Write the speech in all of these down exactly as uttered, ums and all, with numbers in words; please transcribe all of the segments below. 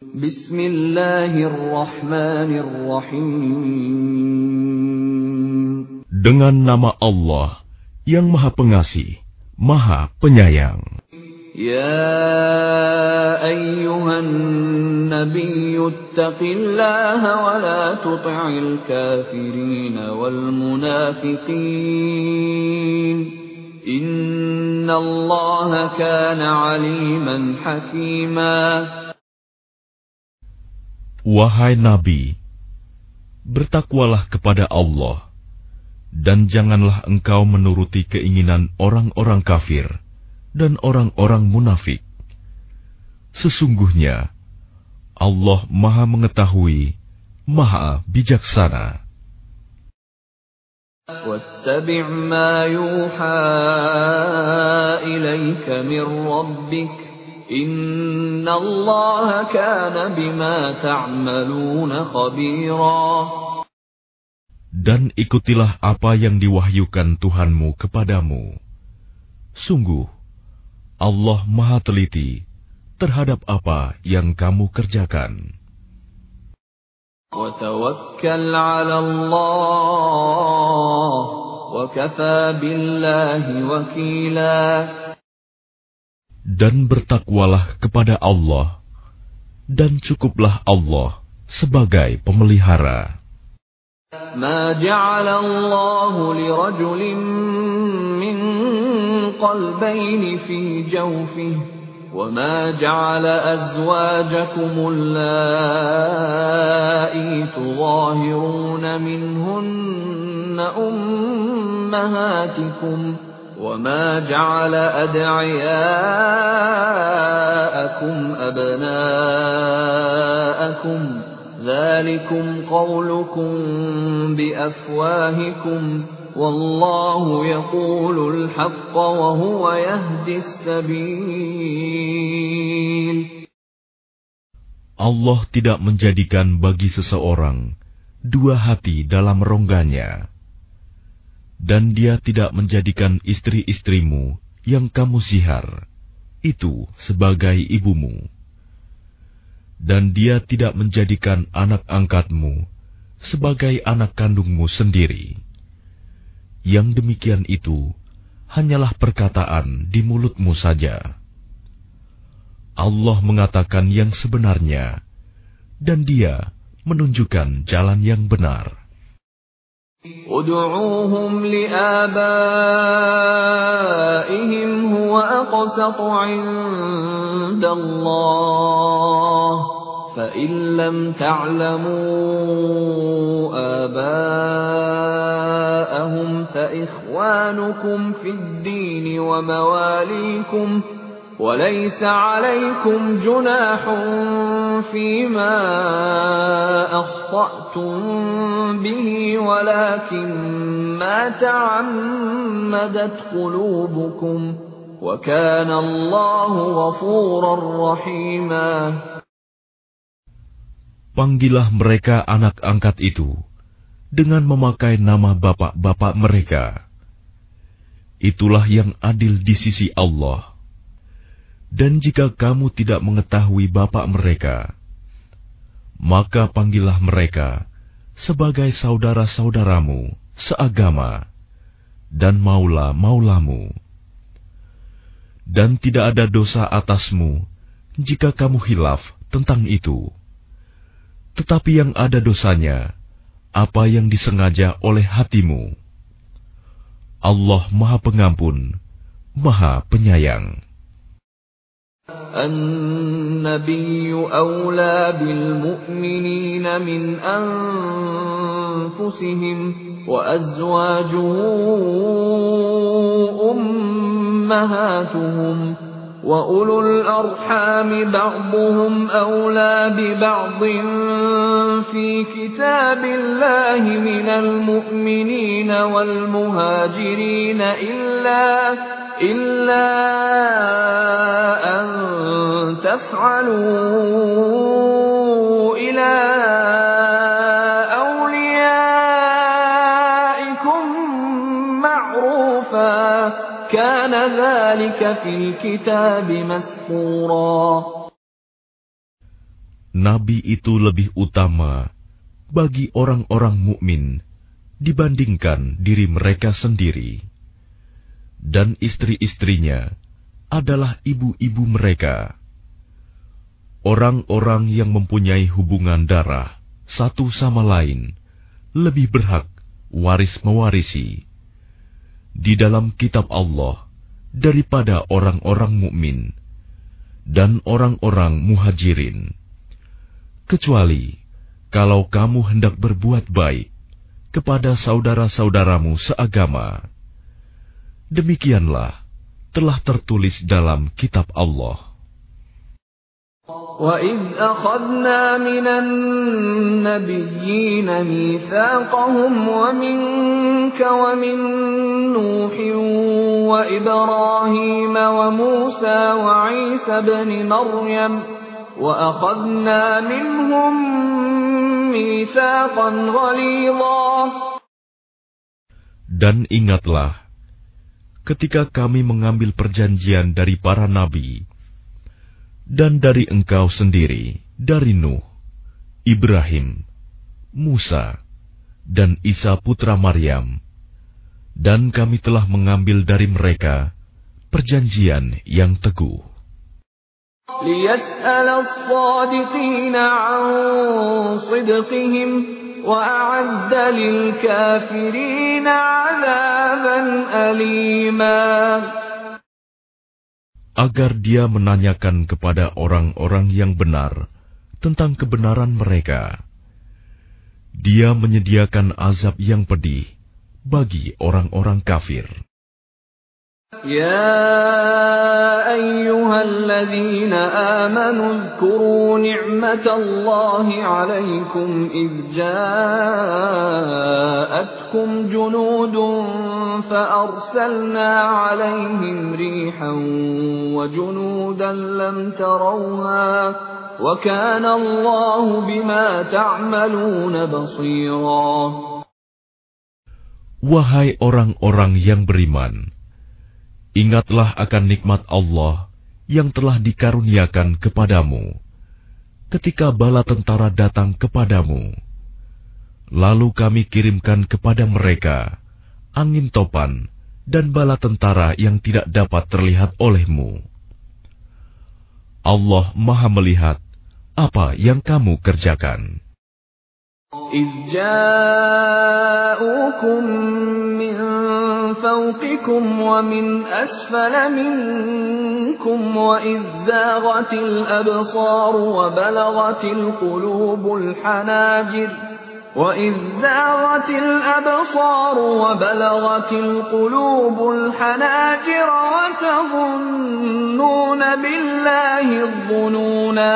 Bismillahirrahmanirrahim. Dengan nama Allah yang Maha Pengasih, Maha Penyayang. Ya ayyuhan nabiyyu ittaqillaha wa la tuti'il kafirin wal munafiqin. Innallaha kana 'aliman hakima. Wahai Nabi, bertakwalah kepada Allah, dan janganlah engkau menuruti keinginan orang-orang kafir dan orang-orang munafik. Sesungguhnya, Allah Maha Mengetahui, Maha Bijaksana. وَاتَّبِعْ مَا يُوحَى إِلَيْكَ مِنْ رَبِّكَ إِنَّ اللَّهَ كَانَ بِمَا تَعْمَلُونَ خَبِيرًا. Dan ikutilah apa yang diwahyukan Tuhanmu kepadamu. Sungguh, Allah Maha Teliti terhadap apa yang kamu kerjakan. وَتَوَكَّلْ عَلَى اللَّهِ وَكَفَى بِاللَّهِ وَكِيلًا. Dan bertakwalah kepada Allah, dan cukuplah Allah sebagai pemelihara. مَا جَعَلَ اللَّهُ لِرَجُلٍ مِّن قَلْبَيْنِ فِي جَوْفِهِ وَمَا جَعَلَ أَزْوَاجَكُمُ اللَّائِي تُظَاهِرُونَ مِنْهُنَّ أُمَّهَاتِكُمْ وَمَا جَعَلَ أَدْعِيَاءَكُمْ أَبْنَاءَكُمْ ذَلِكُمْ قَوْلُكُمْ بِأَفْوَاهِكُمْ وَاللَّهُ يَقُولُ الْحَقَّ وَهُوَ يَهْدِي السَّبِيلَ. Allah tidak menjadikan bagi seseorang dua hati dalam rongganya, dan Dia tidak menjadikan istri-istrimu yang kamu sihar itu sebagai ibumu, dan Dia tidak menjadikan anak angkatmu sebagai anak kandungmu sendiri. Yang demikian itu hanyalah perkataan di mulutmu saja. Allah mengatakan yang sebenarnya, dan Dia menunjukkan jalan yang benar. Ud'uuhum li'abaihim huwa aqsatu 'inda Allah. فَإِن لَّمْ تَعْلَمُوا آبَاءَهُمْ فَإِخْوَانُكُمْ فِي الدِّينِ وَمَوَالِيكُمْ وَلَيْسَ عَلَيْكُمْ جُنَاحٌ فِيمَا أَخْطَأْتُم بِهِ وَلَكِن مَّا تَعَمَّدَتْ قُلُوبُكُمْ وَكَانَ اللَّهُ غَفُورًا رَّحِيمًا. Panggillah mereka anak angkat itu dengan memakai nama bapak-bapak mereka. Itulah yang adil di sisi Allah. Dan jika kamu tidak mengetahui bapak mereka, maka panggillah mereka sebagai saudara-saudaramu seagama dan maula-maulamu. Dan tidak ada dosa atasmu jika kamu khilaf tentang itu. Tetapi yang ada dosanya, apa yang disengaja oleh hatimu. Allah Maha Pengampun, Maha Penyayang. An-Nabiyyu awla bil mu'minina min anfusihim wa azwajuhu ummahatuhum. وَأُولُو الْأَرْحَامِ بَعْضُهُمْ أَوْلَى بِبَعْضٍ فِي كِتَابِ اللَّهِ مِنَ الْمُؤْمِنِينَ وَالْمُهَاجِرِينَ إِلَّا إِلَّا أَن تَفْعَلُوا إِلَى أَوْلِيَائِكُمْ مَعْرُوفًا كَانَ ذَلِكَ فِي الْكِتَابِ مَسْطُورًا. nabi itu lebih utama bagi orang-orang mukmin dibandingkan diri mereka sendiri, dan istri-istrinya adalah ibu-ibu mereka. Orang-orang yang mempunyai hubungan darah satu sama lain lebih berhak waris mewarisi di dalam kitab Allah daripada orang-orang mukmin dan orang-orang muhajirin, kecuali kalau kamu hendak berbuat baik kepada saudara-saudaramu seagama. Demikianlah telah tertulis dalam kitab Allah. وَإِذْ أَخَذْنَا مِنَ النَّبِيِّينَ مِيثَاقَهُمْ وَمِنكَ وَمِن نُّوحٍ وَإِبْرَاهِيمَ وَمُوسَى وَعِيسَى ابْنِ مَرْيَمَ وَأَخَذْنَا مِنْهُم مِّيثَاقًا غَلِيظًا. Dan ingatlah ketika kami mengambil perjanjian dari para nabi dan dari engkau sendiri, dari Nuh, Ibrahim, Musa, dan Isa putra Maryam, dan kami telah mengambil dari mereka perjanjian yang teguh. لِيَسْأَلَ الصَّادِقِينَ عَن صِدْقِهِمْ وَأَعَدَّ لِلْكَافِرِينَ عَذَابًا أَلِيمًا. Agar dia menanyakan kepada orang-orang yang benar tentang kebenaran mereka. Dia menyediakan azab yang pedih bagi orang-orang kafir. يا أيها الذين آمنوا اذكروا نعمة الله عليكم إذ جاءتكم جنود فأرسلنا عليهم ريحا وجنودا لم تروها وكان الله بما تعملون بصيرا. Wahai orang-orang yang beriman, ingatlah akan nikmat Allah yang telah dikaruniakan kepadamu ketika bala tentara datang kepadamu. Lalu kami kirimkan kepada mereka angin topan dan bala tentara yang tidak dapat terlihat olehmu. Allah Maha melihat apa yang kamu kerjakan. إذ جاءوكم من فوقكم ومن أسفل منكم وإذ زاغت الأبصار وبلغت القلوب الحناجر وإذ زاغت الأبصار وبلغت القلوب الحناجر وتظنون بالله الظنونا.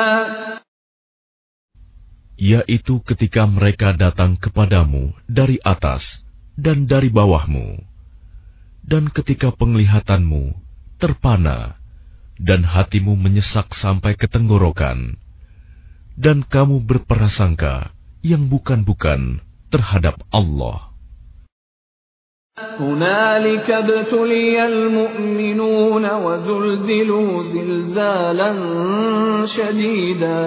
Yaitu ketika mereka datang kepadamu dari atas dan dari bawahmu, dan ketika penglihatanmu terpana dan hatimu menyesak sampai ke tenggorokan, dan kamu berprasangka yang bukan-bukan terhadap Allah. هنالك ابتلي المؤمنون وزلزلوا زلزالا شديدا.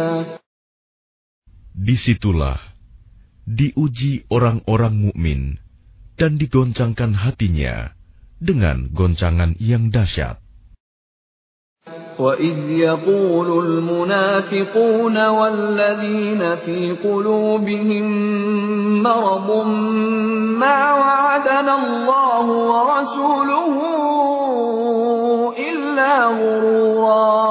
Disitulah diuji orang-orang mukmin dan digoncangkan hatinya dengan goncangan yang dahsyat. وَإِذْ يَقُولُ الْمُنَافِقُونَ وَالَّذِينَ فِي قُلُوبِهِم مَّرَضٌ مَّا وَعَدَنَا اللَّهُ وَرَسُولُهُ إِلَّا غُرُورًا.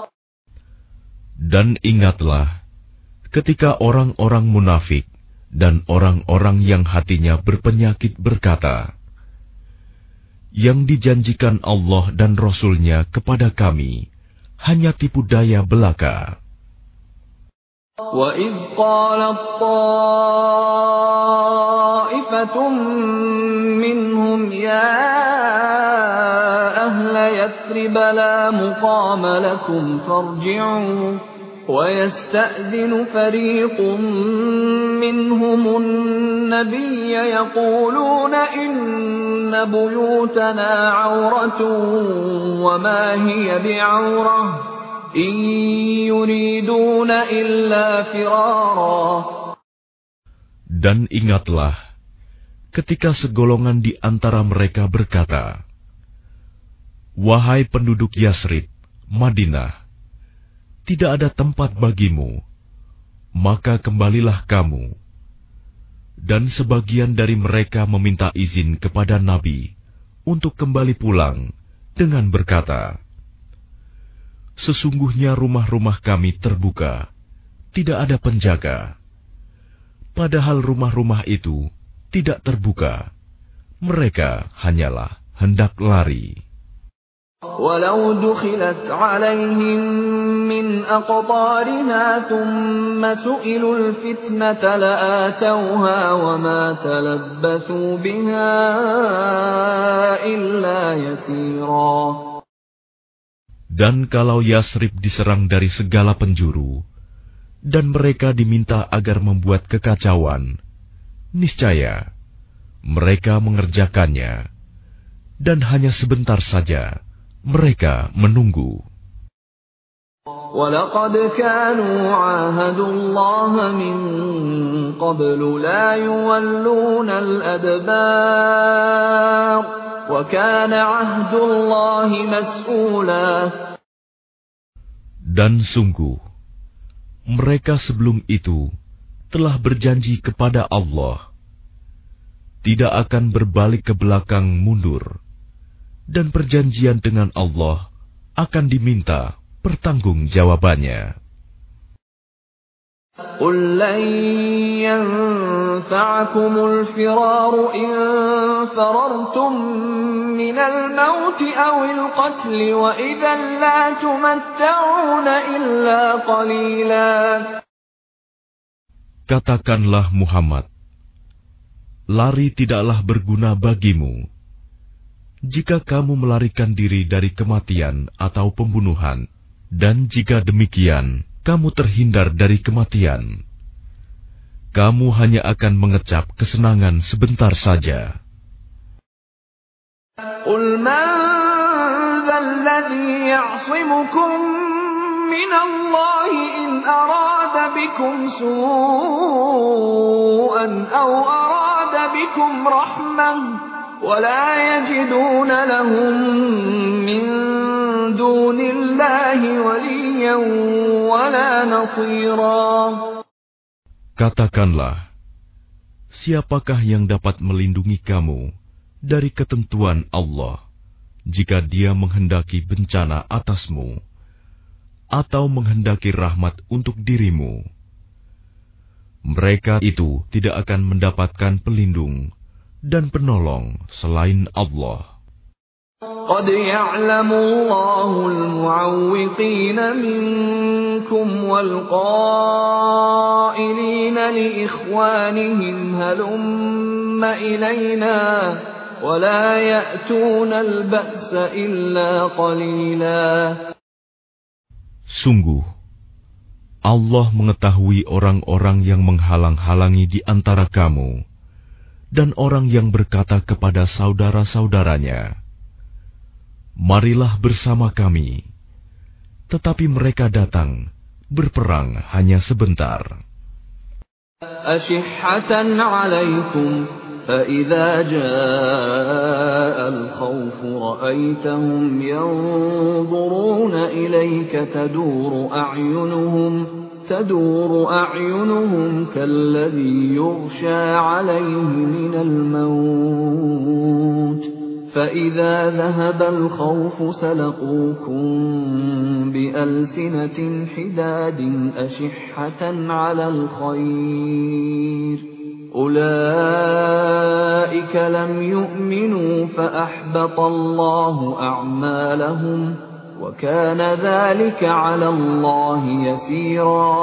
Dan ingatlah ketika orang-orang munafik dan orang-orang yang hatinya berpenyakit berkata, yang dijanjikan Allah dan Rasul-Nya kepada kami hanya tipu daya belaka. وَإِذْ قَالَتْ طَائِفَةٌ مِّنْهُمْ يَا أَهْلَ يَثْرِبَ لَا مُقَامَ لَكُمْ فَارْجِعُوا وَيَسْتَأْذِنُ فَرِيقٌ مِّنْهُمُ النَّبِيَّ يَقُولُونَ إِنَّ بُيُوتَنَا عَوْرَةٌ وَمَا هِيَ بِعَوْرَةٍ إن يريدون إلا فرارا. Dan ingatlah ketika segolongan di antara mereka berkata, "Wahai penduduk Yasrib, Madinah, tidak ada tempat bagimu, maka kembalilah kamu." Dan sebagian dari mereka meminta izin kepada Nabi untuk kembali pulang dengan berkata, "Sesungguhnya rumah-rumah kami terbuka, tidak ada penjaga." Padahal rumah-rumah itu tidak terbuka, mereka hanyalah hendak lari. وَلَوْ دُخِلَتْ عَلَيْهِمْ مِنْ أَقْطَارِهَا ثُمَّ سُئِلُوا الْفِتْنَةَ لَآتَوْهَا وَمَا تَلَبَّثُوا بِهَا إِلَّا يَسِيرًا. Dan kalau Yasrib diserang dari segala penjuru, dan mereka diminta agar membuat kekacauan, niscaya mereka mengerjakannya, dan hanya sebentar saja mereka menunggu. وَلَقَدْ كَانُوا عَاهَدُوا اللَّهَ مِنْ قَبْلُ لَا يُوَلُّونَ الْأَدْبَارَ وَكَانَ عَهْدُ اللَّهِ مَسْئُولًا. Dan sungguh, mereka sebelum itu telah berjanji kepada Allah, tidak akan berbalik ke belakang mundur, dan perjanjian dengan Allah akan diminta pertanggungjawabannya. قُلْ لَنْ يَنْفَعَكُمُ الْفِرَارُ إِنْ فَرَرْتُمْ مِنَ الْمَوْتِ أَوِ الْقَتْلِ وَإِذًا لَا تُمَتَّعُونَ إِلَّا قَلِيلًا. Katakanlah Muhammad, lari tidaklah berguna bagimu. Jika kamu melarikan diri dari kematian atau pembunuhan, dan jika demikian, kamu terhindar dari kematian, kamu hanya akan mengecap kesenangan sebentar saja. قُلْ مَنْ ذَا الَّذِي يَعْصِمُكُمْ مِنَ اللَّهِ إِنْ أَرَادَ بِكُمْ سُوءًا أَوْ أَرَادَ بِكُمْ رَحْمَةً وَلَا يَجِدُونَ لَهُم مِّن دُونِ اللَّهِ وَلِيًّا وَلَا نَصِيرًا. Katakanlah, siapakah yang dapat melindungi kamu dari ketentuan Allah jika Dia menghendaki bencana atasmu atau menghendaki rahmat untuk dirimu? Mereka itu tidak akan mendapatkan pelindung dan penolong selain Allah. قَدْ يَعْلَمُ اللَّهُ الْمُعَوِّقِينَ مِنكُمْ وَالْقَائِلِينَ لِإِخْوَانِهِمْ هَلُمَّ إِلَيْنَا وَلَا يَأْتُونَ الْبَأْسَ إِلَّا قَلِيلًا. Sungguh, Allah mengetahui orang-orang yang menghalang-halangi di antara kamu, dan orang yang berkata kepada saudara-saudaranya, "Marilah bersama kami," tetapi mereka datang berperang hanya sebentar. أَشِحَّةً عَلَيْكُمْ فَإِذَا جَاءَ الْخَوْفُ رَأَيْتَهُمْ يَنْظُرُونَ إِلَيْكَ تَدُورُ أَعْيُنُهُمْ تدور أعينهم كالذي يغشى عليه من الموت فإذا ذهب الخوف سلقوكم بألسنة حداد أشحة على الخير أولئك لم يؤمنوا فأحبط الله أعمالهم وَكَانَ ذَلِكَ عَلَى اللَّهِ يَسِيرًا.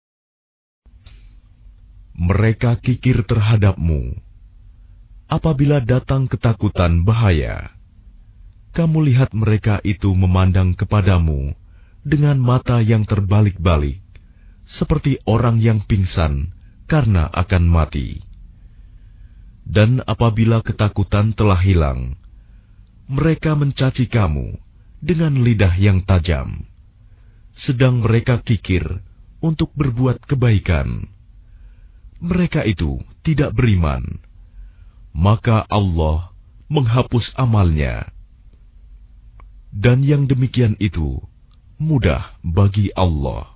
Mereka kikir terhadapmu. Apabila datang ketakutan bahaya, kamu lihat mereka itu memandang kepadamu dengan mata yang terbalik-balik, seperti orang yang pingsan karena akan mati. Dan apabila ketakutan telah hilang, mereka mencaci kamu dengan lidah yang tajam. sedang mereka kikir untuk berbuat kebaikan. Mereka itu tidak beriman, maka Allah menghapus amalnya. Dan yang demikian itu mudah bagi Allah.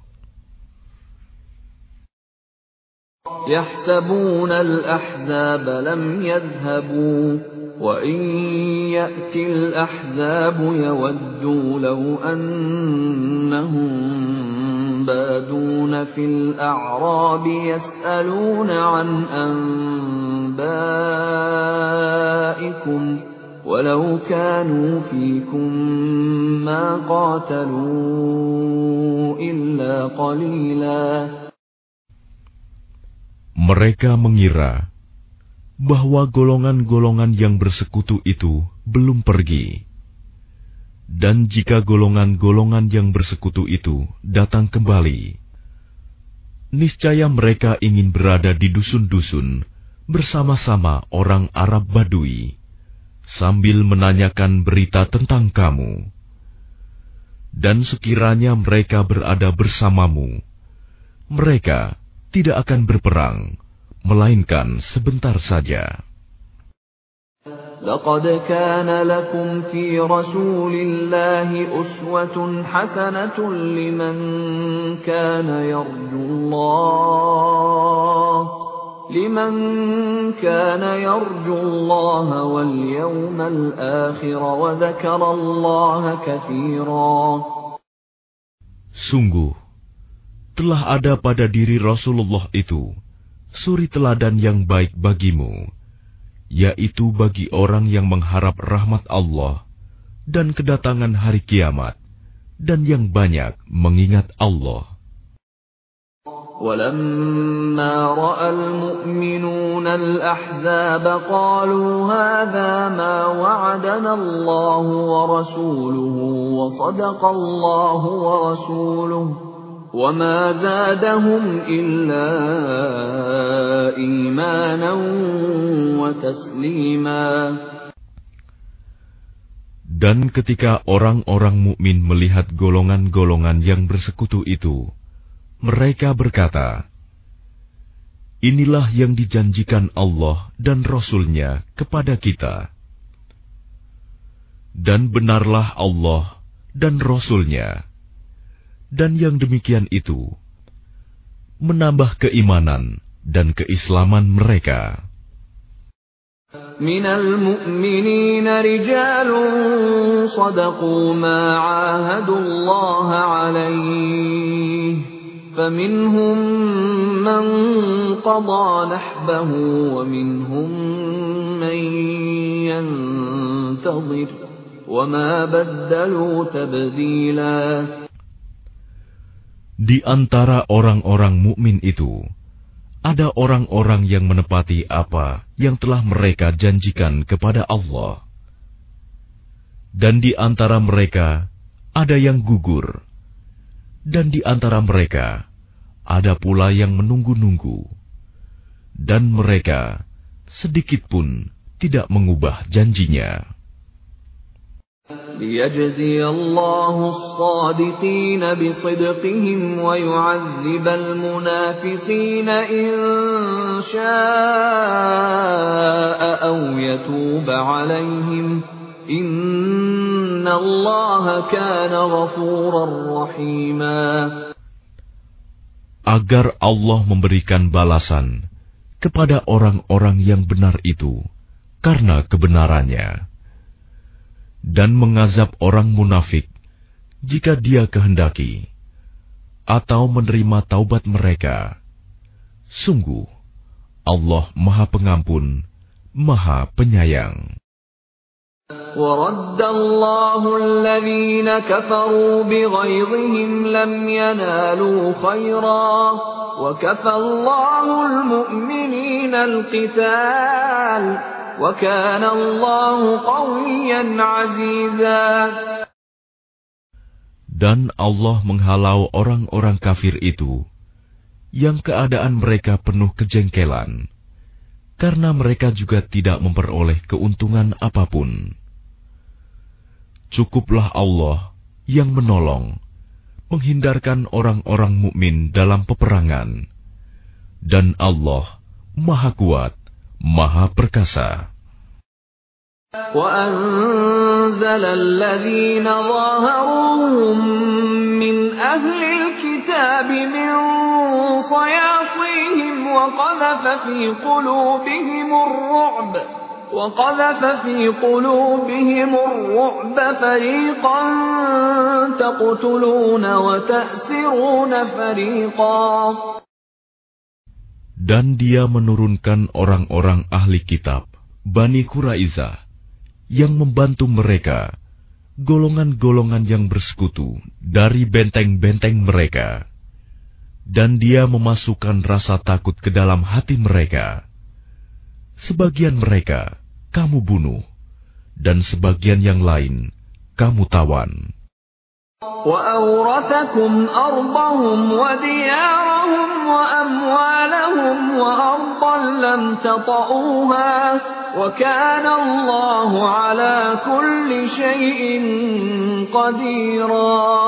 يحسبون الأحزاب لم يذهبوا وإن يأتي الأحزاب يودوا لو أنهم بادون في الأعراب يسألون عن أنبائكم ولو كانوا فيكم ما قاتلوا إلا قليلا. Mereka mengira bahwa golongan-golongan yang bersekutu itu belum pergi. Dan jika golongan-golongan yang bersekutu itu datang kembali, niscaya mereka ingin berada di dusun-dusun bersama-sama orang Arab Badui, sambil menanyakan berita tentang kamu. Dan sekiranya mereka berada bersamamu, mereka tidak akan berperang, melainkan sebentar saja. لقد كان لكم في رسول الله أسوة حسنة لمن كان يرجو الله لمن كان يرجو الله واليوم الآخر وذكر الله كثيرا. Sungguh, telah ada pada diri Rasulullah itu suri teladan yang baik bagimu, yaitu bagi orang yang mengharap rahmat Allah dan kedatangan hari kiamat, dan yang banyak mengingat Allah. وَلَمَّا رَأَى الْمُؤْمِنُونَ الْأَحْزَابَ قَالُوا هَذَا مَا وَعَدَنَا اللَّهُ وَرَسُولُهُ وَصَدَقَ اللَّهُ وَرَسُولُهُ وَمَا زَادَهُمْ إِلَّا إِيمَانًا وَتَسْلِيمًا. Dan ketika orang-orang mukmin melihat golongan-golongan yang bersekutu itu, mereka berkata, "Inilah yang dijanjikan Allah dan Rasul-Nya kepada kita." Dan benarlah Allah dan Rasul-Nya. Dan yang demikian itu menambah keimanan dan keislaman mereka. Minal mu'minina rijalun sadaqu ma 'ahadullaha 'alaihi faminhum man qada nahbahu wa minhum man yantazir wa ma baddalu tabdila. Di antara orang-orang mukmin itu, ada orang-orang yang menepati apa yang telah mereka janjikan kepada Allah. Dan di antara mereka, ada yang gugur. Dan di antara mereka, ada pula yang menunggu-nunggu. Dan mereka, sedikit pun tidak mengubah janjinya. لِيَجْزِيَ اللَّهُ الصَّادِقِينَ بِصِدْقِهِمْ وَيُعَذِّبَ الْمُنَافِقِينَ إِن شَاءَ أَوْ يَتُوبَ عَلَيْهِمْ إِنَّ اللَّهَ كَانَ غَفُورًا رَّحِيمًا. Agar Allah memberikan balasan kepada orang-orang yang benar itu karena kebenarannya, dan mengazab orang munafik jika Dia kehendaki, atau menerima taubat mereka. Sungguh, Allah Maha Pengampun, Maha Penyayang. وَرَدَّ اللَّهُ الَّذِينَ كَفَرُوا بِغَيظِهِمْ لَمْ يَنَالُوا خَيْرًا وَكَفَى اللَّهُ الْمُؤْمِنِينَ الْقِتَالَ وَكَانَ اللَّهُ قَوِيًّا عَزِيزًا. Dan Allah menghalau orang-orang kafir itu, yang keadaan mereka penuh kejengkelan, karena mereka juga tidak memperoleh keuntungan apapun. Cukuplah Allah yang menolong, menghindarkan orang-orang mukmin dalam peperangan. Dan Allah Maha Kuat, Maha Perkasa. وَأَنزَلَ الَّذِينَ ظَاهَرُوهُم مِّنْ أَهْلِ الْكِتَابِ مِنْ صَيَاصِيهِمْ وَقَذَفَ فِي قُلُوبِهِمُ الرُّعْبَ وَقَذَفَ فِي قُلُوبِهِمُ الرُّعْبَ فَرِيقًا تَقْتُلُونَ وَتَأْسِرُونَ فَرِيقًا. Dan Dia menurunkan orang-orang ahli kitab, Bani Quraizah, yang membantu mereka, golongan-golongan yang bersekutu dari benteng-benteng mereka. Dan Dia memasukkan rasa takut ke dalam hati mereka. Sebagian mereka kamu bunuh, dan sebagian yang lain kamu tawan. وَأَوْرَثَكُمْ أَرْضَهُمْ وَدِيَارَهُمْ وَأَمْوَالَهُمْ وَأَرْضًا لَّمْ تَطَئُوهَا وَكَانَ اللَّهُ عَلَى كُلِّ شَيْءٍ قَدِيرًا.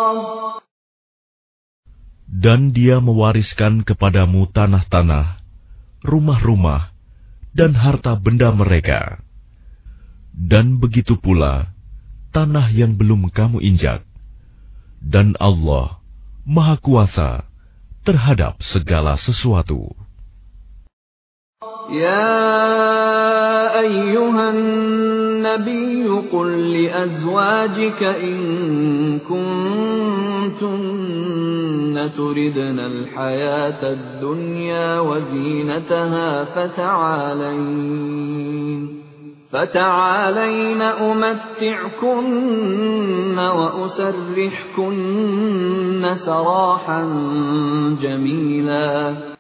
Dan Dia mewariskan kepadamu tanah-tanah, rumah-rumah, dan harta benda mereka. Dan begitu pula tanah yang belum kamu injak. Dan Allah Maha Kuasa terhadap segala sesuatu. يا أيها النبي قل لأزواجك إن كنتن تردن الحياة الدنيا وزينتها فتعالين فتعالين أمتعكن وأسرحكن سراحا جميلا.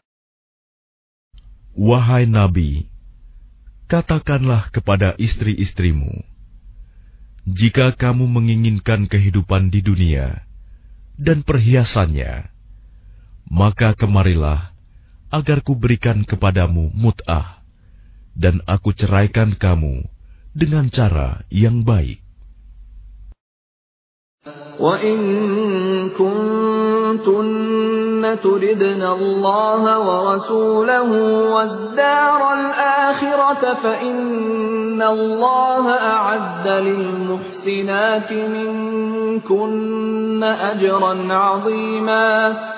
Wahai Nabi, katakanlah kepada istri-istrimu, jika kamu menginginkan kehidupan di dunia dan perhiasannya, maka kemarilah agar kuberikan kepadamu mut'ah, dan aku ceraikan kamu dengan cara yang baik. وَإِن كُنتُنَّ تُرِدْنَ اللَّهَ وَرَسُولَهُ وَالدَّارَ الْآخِرَةَ فَإِنَّ اللَّهَ أَعَدَّ لِلْمُحْسِنَاتِ مِنكُنَّ أَجْرًا عَظِيمًا.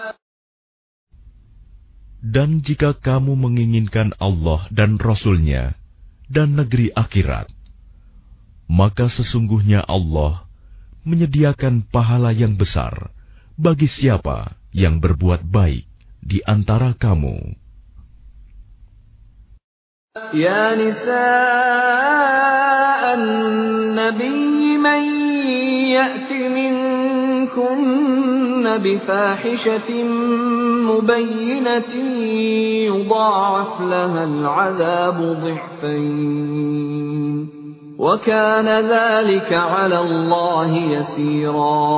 Dan jika kamu menginginkan Allah dan Rasul-Nya dan negeri akhirat, maka sesungguhnya Allah menyediakan pahala yang besar bagi siapa yang berbuat baik di antara kamu. Ya nisa'an nabiy man ya'ti minkunna bifahishatin mubayyinatin yudha'af laha al'adhabu dhi'fayn. وَكَانَ ذَلِكَ عَلَى اللَّهِ يَسِيرًا.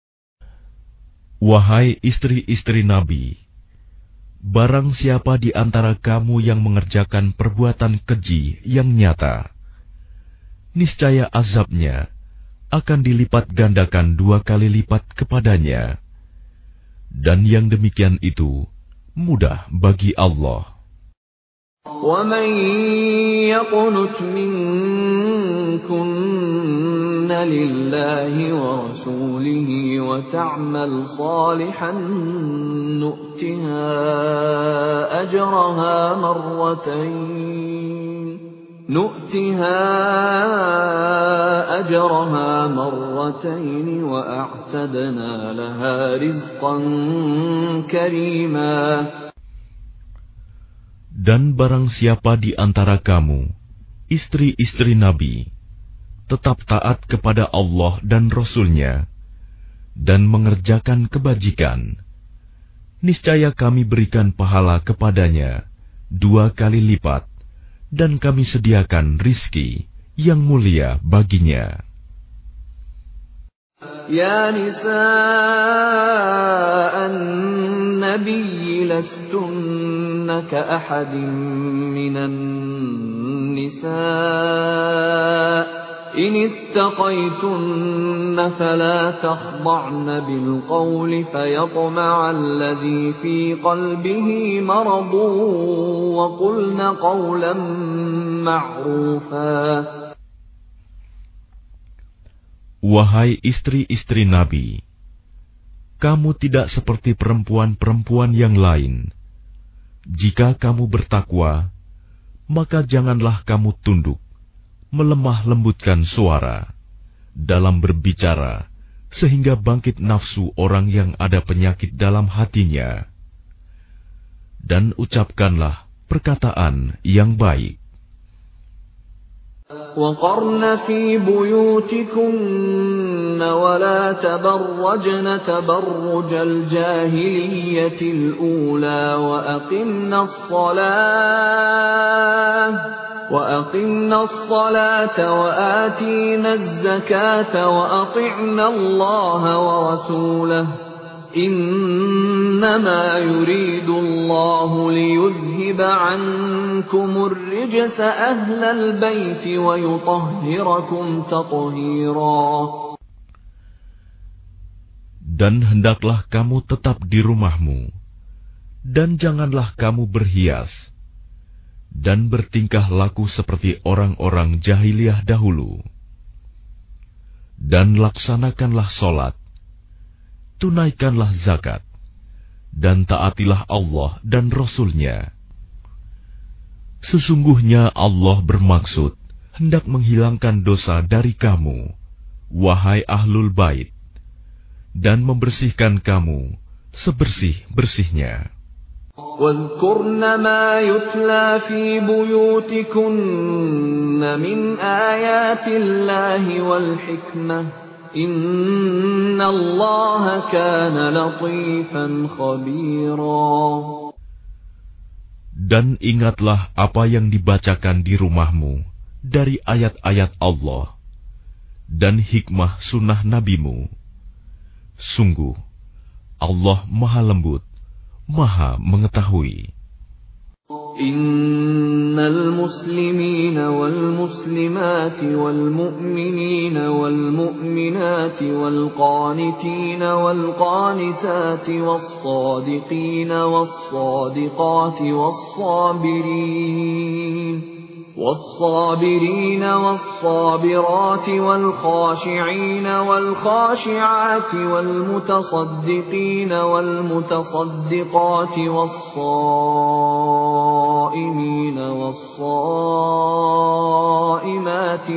Wahai istri-istri Nabi, barang siapa di antara kamu yang mengerjakan perbuatan keji yang nyata, niscaya azabnya akan dilipat gandakan dua kali lipat kepadanya. Dan yang demikian itu mudah bagi Allah. وَمَن يَقْنُتْ مِنكُنَّ لِلَّهِ وَرَسُولِهِ وَتَعْمَلْ صَالِحًا نُؤْتِهَا أَجْرَهَا مَرَّتَيْنِ نُؤْتِهَا أَجْرَهَا مَرَّتَيْنِ وَأَعْتَدْنَا لَهَا رِزْقًا كَرِيمًا. Dan barang siapa di antara kamu, istri-istri Nabi, tetap taat kepada Allah dan Rasul-Nya, dan mengerjakan kebajikan, niscaya kami berikan pahala kepadanya dua kali lipat, dan kami sediakan rizki yang mulia baginya. Ya nisa'an nabiyyi lastunna ka'ahadin minan nisa' إن اتقيتن فلا تخضعن بالقول فيطمع الذي في قلبه مرض وقلن قولا معروفا. Wahai istri-istri Nabi, kamu tidak seperti perempuan-perempuan yang lain. Jika kamu bertakwa, maka janganlah kamu tunduk, melemah lembutkan suara dalam berbicara, sehingga bangkit nafsu orang yang ada penyakit dalam hatinya. Dan ucapkanlah perkataan yang baik. وَقَرْنَ فِي بُيُوتِكُنَّ وَلَا تَبَرَّجْنَ تَبَرُّجَ الْجَاهِلِيَّةِ الْأُولَى وَأَقِمْنَ الصَّلَاةَ وَأَقِمْنَ الصَّلَاةَ وَآتِينَ الزَّكَاةَ وَأَطِعْنَ اللَّهَ وَرَسُولَهُ إِنَّمَا يُرِيدُ اللَّهُ لِيُذْهِبَ عَنكُمُ الرِّجْسَ أَهْلَ الْبَيْتِ وَيُطَهِّرَكُمْ تَطْهِيرًا. Dan hendaklah kamu tetap di rumahmu, dan janganlah kamu berhias, dan bertingkah laku seperti orang-orang jahiliyah dahulu. Dan laksanakanlah solat, tunaikanlah zakat, dan taatilah Allah dan Rasul-Nya. Sesungguhnya Allah bermaksud hendak menghilangkan dosa dari kamu, wahai ahlul bait, dan membersihkan kamu sebersih-bersihnya. وَاذْكُرْنَ مَا يُتْلَى فِي بُيُوتِكُنَّ مِنْ آيَاتِ اللَّهِ وَالْحِكْمَةِ إِنَّ اللَّهَ كَانَ لَطِيفًا خَبِيرًا. Dan ingatlah apa yang dibacakan di rumahmu dari ayat-ayat Allah dan hikmah sunnah nabimu. Sungguh, Allah Maha Lembut, Maha Mengetahui. إن المسلمين والمسلمات والمؤمنين والمؤمنات والقانتين والقانتات والصادقين والصادقات والصابرين والصابرين والصابرات والخاشعين والخاشعات والمتصدقين والمتصدقات والصائمين والصائمات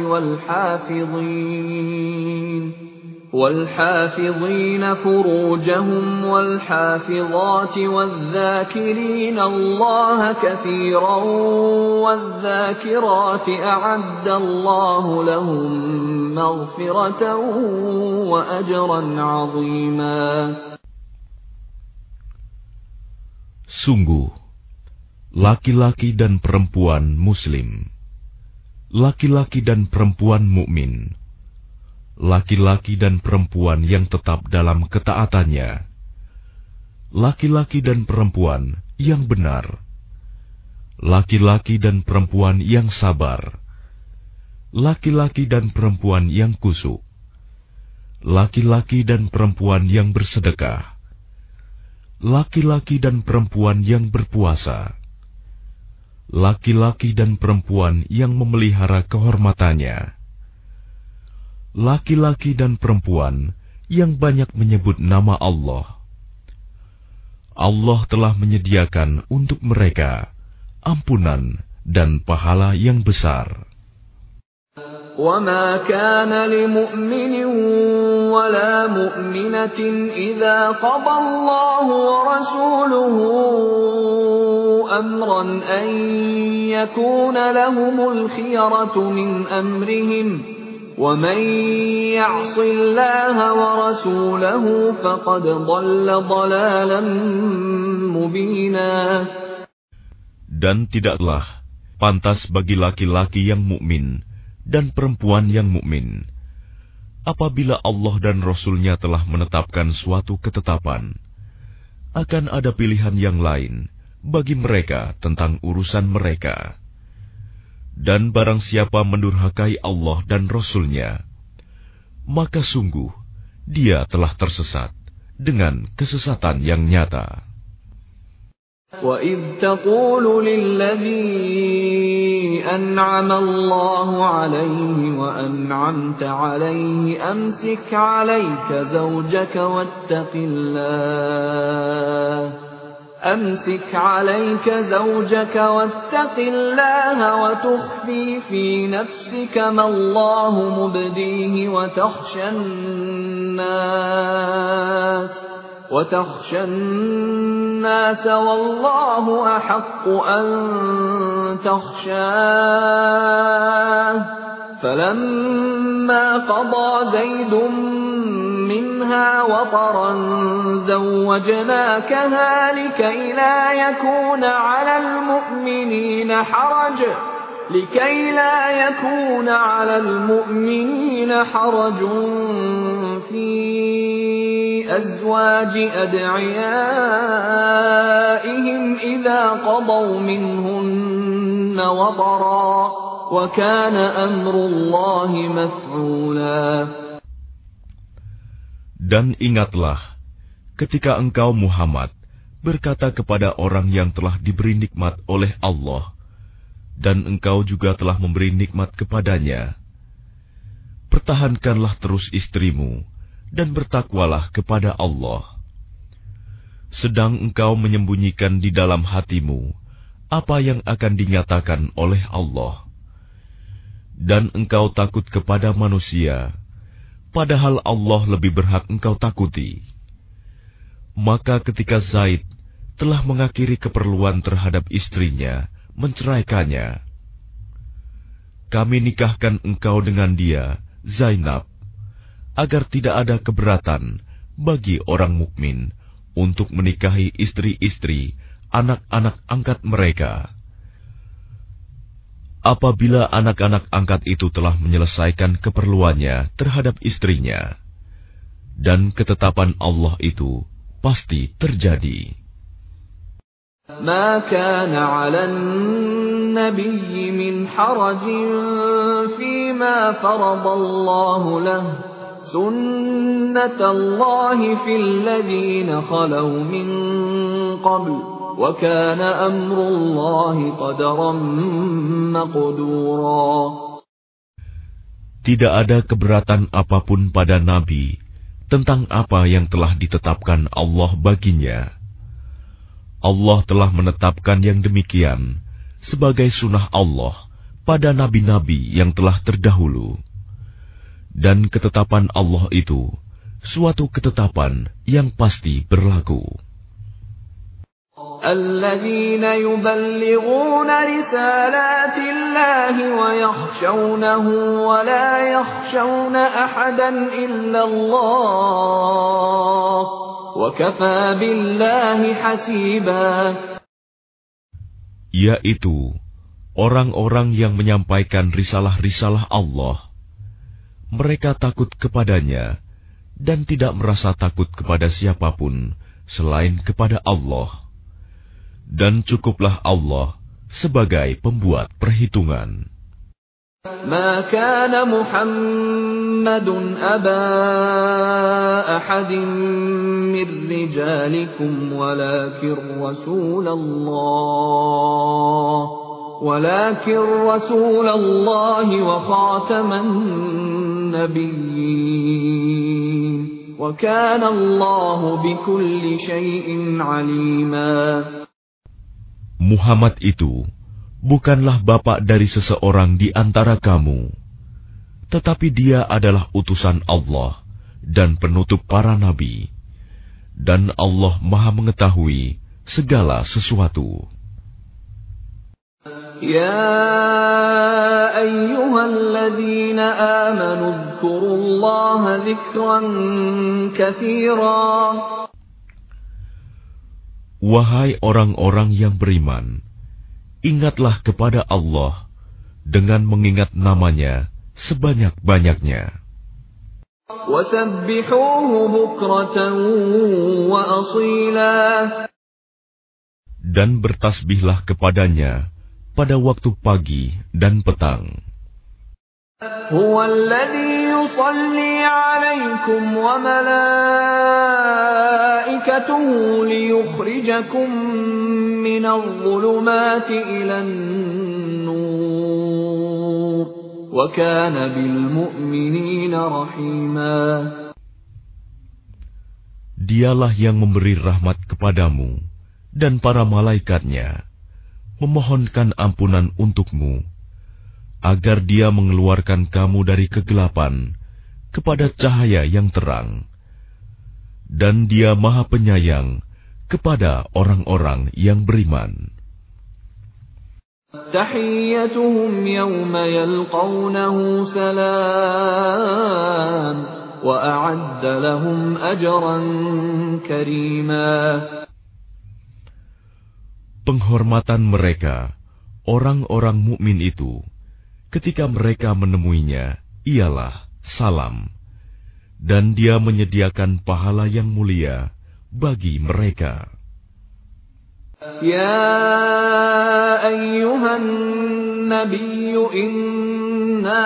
والحافظين والحافظين فروجهم والحافظات والذاكرين الله كثيرا والذاكرات أعد الله لهم مغفرة وأجرا عظيما. Sungguh, laki-laki dan perempuan muslim, laki-laki dan perempuan mukmin, laki-laki dan perempuan yang tetap dalam ketaatannya, laki-laki dan perempuan yang benar, laki-laki dan perempuan yang sabar, laki-laki dan perempuan yang kusuk, laki-laki dan perempuan yang bersedekah, laki-laki dan perempuan yang berpuasa, laki-laki dan perempuan yang memelihara kehormatannya, laki-laki dan perempuan yang banyak menyebut nama Allah. Allah telah menyediakan untuk mereka ampunan dan pahala yang besar. وَمَا كَانَ لِمُؤْمِنٍ وَلَا مُؤْمِنَةٍ إِذَا قَضَى اللَّهُ وَرَسُولُهُ أَمْرًا أَن يَكُونَ لَهُمُ الْخِيَرَةُ مِنْ أَمْرِهِمْ وَمَنْ يَعْصِ اللَّهَ وَرَسُولَهُ فَقَدْ ضَلَّ ضَلَالًا مُبِينًا. Dan tidaklah pantas bagi laki-laki yang mukmin dan perempuan yang mukmin apabila Allah dan Rasul-Nya telah menetapkan suatu ketetapan, akan ada pilihan yang lain bagi mereka tentang urusan mereka, Dan barang siapa mendurhakai Allah dan Rasul-Nya, maka sungguh dia telah tersesat dengan kesesatan yang nyata. وَإِذْ تَقُولُ لِلَّذِي أَنْعَمَ اللَّهُ عَلَيْهِ وَأَنْعَمْتَ عَلَيْهِ أَمْسِكْ عَلَيْكَ زَوْجَكَ وَاتَّقِ اللَّهَ أمسك عليك زوجك واتق الله وتخفي في نفسك ما الله مبديه وتخشى الناس وتخشى الناس والله أحق أن تخشاه فلما قضى زيد منها وطرا زوجناكها لكي لا يكون على المؤمنين حرج لكي لا يكون على المؤمنين حرج في أزواج أدعيائهم إذا قضوا منهن وطرا وكان أمر الله مفعولا. Dan ingatlah ketika engkau Muhammad berkata kepada orang yang telah diberi nikmat oleh Allah, dan engkau juga telah memberi nikmat kepadanya, pertahankanlah terus istrimu dan bertakwalah kepada Allah. Sedang engkau menyembunyikan di dalam hatimu apa yang akan dinyatakan oleh Allah, dan engkau takut kepada manusia, padahal Allah lebih berhak engkau takuti. Maka ketika Zaid telah mengakhiri keperluan terhadap istrinya, menceraikannya, kami nikahkan engkau dengan dia, Zainab, agar tidak ada keberatan bagi orang mukmin untuk menikahi istri-istri anak-anak angkat mereka. Apabila anak-anak angkat itu telah menyelesaikan keperluannya terhadap istrinya, dan ketetapan Allah itu pasti terjadi. ما كان على النبي من حرج فيما فرض الله له سنة الله في الذين خلوا من قبل وكان أمر الله قدرا مقدورا. Tidak ada keberatan apapun pada Nabi tentang apa yang telah ditetapkan Allah baginya. Allah telah menetapkan yang demikian sebagai sunnah Allah pada nabi-nabi yang telah terdahulu. Dan ketetapan Allah itu suatu ketetapan yang pasti berlaku. الذين يبلغون رسالات الله ويخشونه ولا يخشون أحدا إلا الله وكفى بالله حسيبا. Yaitu orang-orang yang menyampaikan risalah-risalah Allah. Mereka takut kepadanya dan tidak merasa takut kepada siapapun selain kepada Allah. Dan cukuplah Allah sebagai pembuat perhitungan. ما كان محمد أبا أحد من رجالكم ولكن رسول الله ولكن رسول الله وخاتم النبيين وكان الله بكل شيء عليما. Muhammad itu bukanlah bapak dari seseorang di antara kamu, tetapi dia adalah utusan Allah dan penutup para nabi, dan Allah Maha mengetahui segala sesuatu. Ya ayyuhalladzina amanu dzkurullaha dzikran katsira. Wahai orang-orang yang beriman, ingatlah kepada Allah dengan mengingat namanya sebanyak-banyaknya. وَسَبِّحُوهُ بُكْرَةً وَأَصِيلًا. Dan bertasbihlah kepadanya pada waktu pagi dan petang. هو الذي يصلي عليكم وملائكته ليخرجكم من الظلمات إلى النور وكان بالمؤمنين رحيما. Dialah yang memberi rahmat kepadamu dan para malaikatnya, memohonkan ampunan untukmu, agar Dia mengeluarkan kamu dari kegelapan kepada cahaya yang terang. Dan Dia Maha Penyayang kepada orang-orang yang beriman. تحيتهم يوم يلقونه سلام وأعد لهم أجرا كريما. Penghormatan mereka, orang-orang mukmin itu, ketika mereka menemuinya, ialah salam, dan Dia menyediakan pahala yang mulia bagi mereka. Ya ayyuhan nabiyyu inna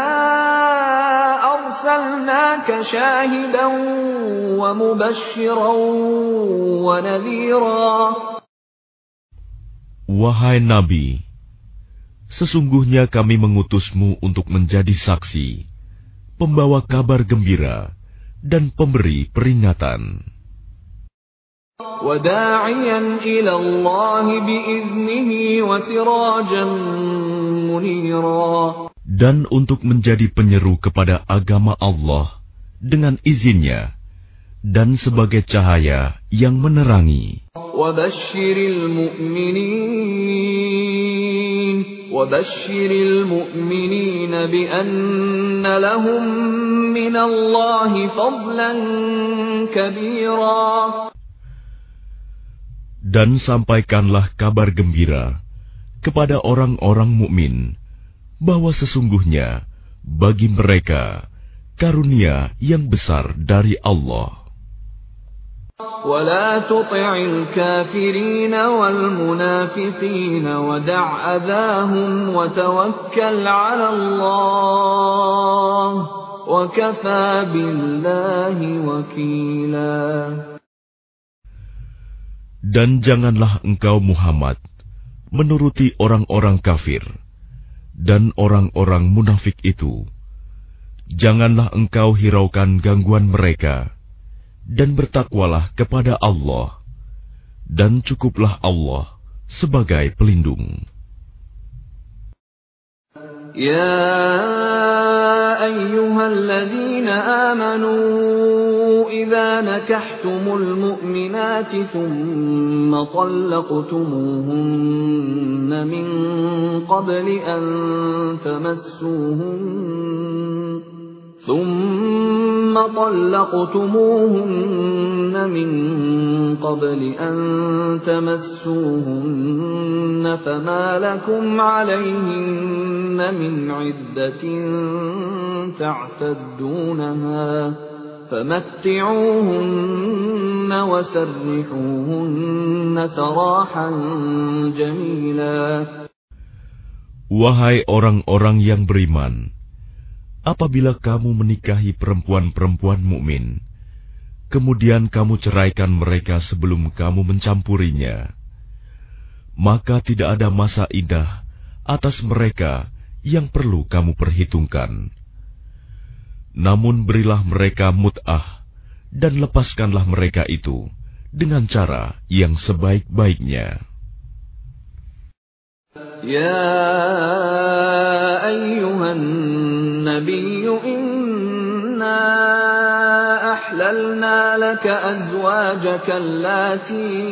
arsalnaka syahidan wa mubasysyiran wa nadhira. Wahai Nabi, sesungguhnya kami mengutusmu untuk menjadi saksi, pembawa kabar gembira, dan pemberi peringatan. وَدَاعِيًا إِلَى اللَّهِ بِإِذْنِهِ وَسِرَاجًا مُنِيرًا. Dan untuk menjadi penyeru kepada agama Allah dengan izinnya, dan sebagai cahaya yang menerangi. وَبَشِّرِ الْمُؤْمِنِينَ وَبَشِّرِ الْمُؤْمِنِينَ بِأَنَّ لَهُم مِّنَ اللَّهِ فَضْلًا كَبِيرًا. Dan sampaikanlah kabar gembira kepada orang-orang mukmin bahwa sesungguhnya bagi mereka karunia yang besar dari Allah. وَلَا تُطِعِ الْكَافِرِينَ وَالْمُنَافِقِينَ وَدَعْ أَذَاهُمْ وَتَوَكَّلْ عَلَى اللَّهِ وَكَفَى بِاللَّهِ وَكِيلًا. Dan janganlah engkau Muhammad menuruti orang-orang kafir dan orang-orang munafik itu. Janganlah engkau hiraukan gangguan mereka, dan bertakwalah kepada Allah, dan cukuplah Allah sebagai pelindung. يا أيها الذين آمنوا إذا نكحتم المؤمنات ثم طلقتموهن من قبل أن تمسوهن ثم طلقتموهن من قبل أن تمسوهن فما لكم عليهن من عدة تعتدونها فمتعوهن وسرحوهن سراحا جميلا. Wahai orang-orang yang beriman, apabila kamu menikahi perempuan-perempuan mukmin, kemudian kamu ceraikan mereka sebelum kamu mencampurinya, maka tidak ada masa iddah atas mereka yang perlu kamu perhitungkan. Namun berilah mereka mut'ah dan lepaskanlah mereka itu dengan cara yang sebaik-baiknya. يا أيها النبي إنا أحللنا لك أزواجك اللاتي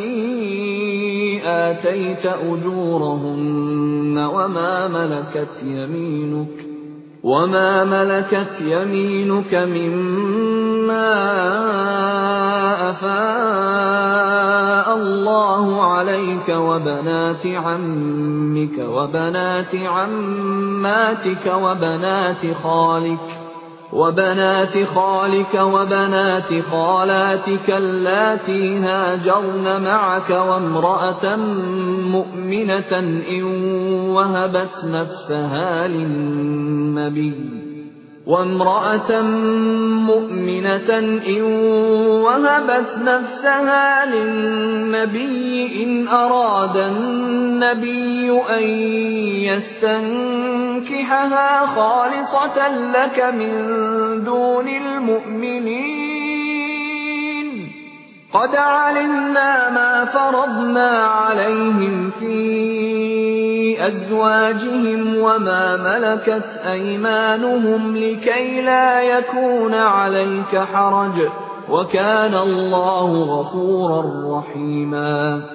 آتيت أجورهن وما ملكت يمينك وما ملكت يمينك مما أفاء الله عليك وبنات عمك وبنات عماتك وبنات خالك وبنات خالك وبنات خالاتك اللاتي هاجرن معك وامرأة مؤمنة إن وهبت نفسها للنبي وامرأة مؤمنة إن وهبت نفسها للنبي إن أراد النبي أن يستنكحها خالصة لك من دون المؤمنين قد علمنا ما فرضنا عليهم في أزواجهم وما ملكت أيمانهم لكي لا يكون عليك حرج وكان الله غفورا رحيما.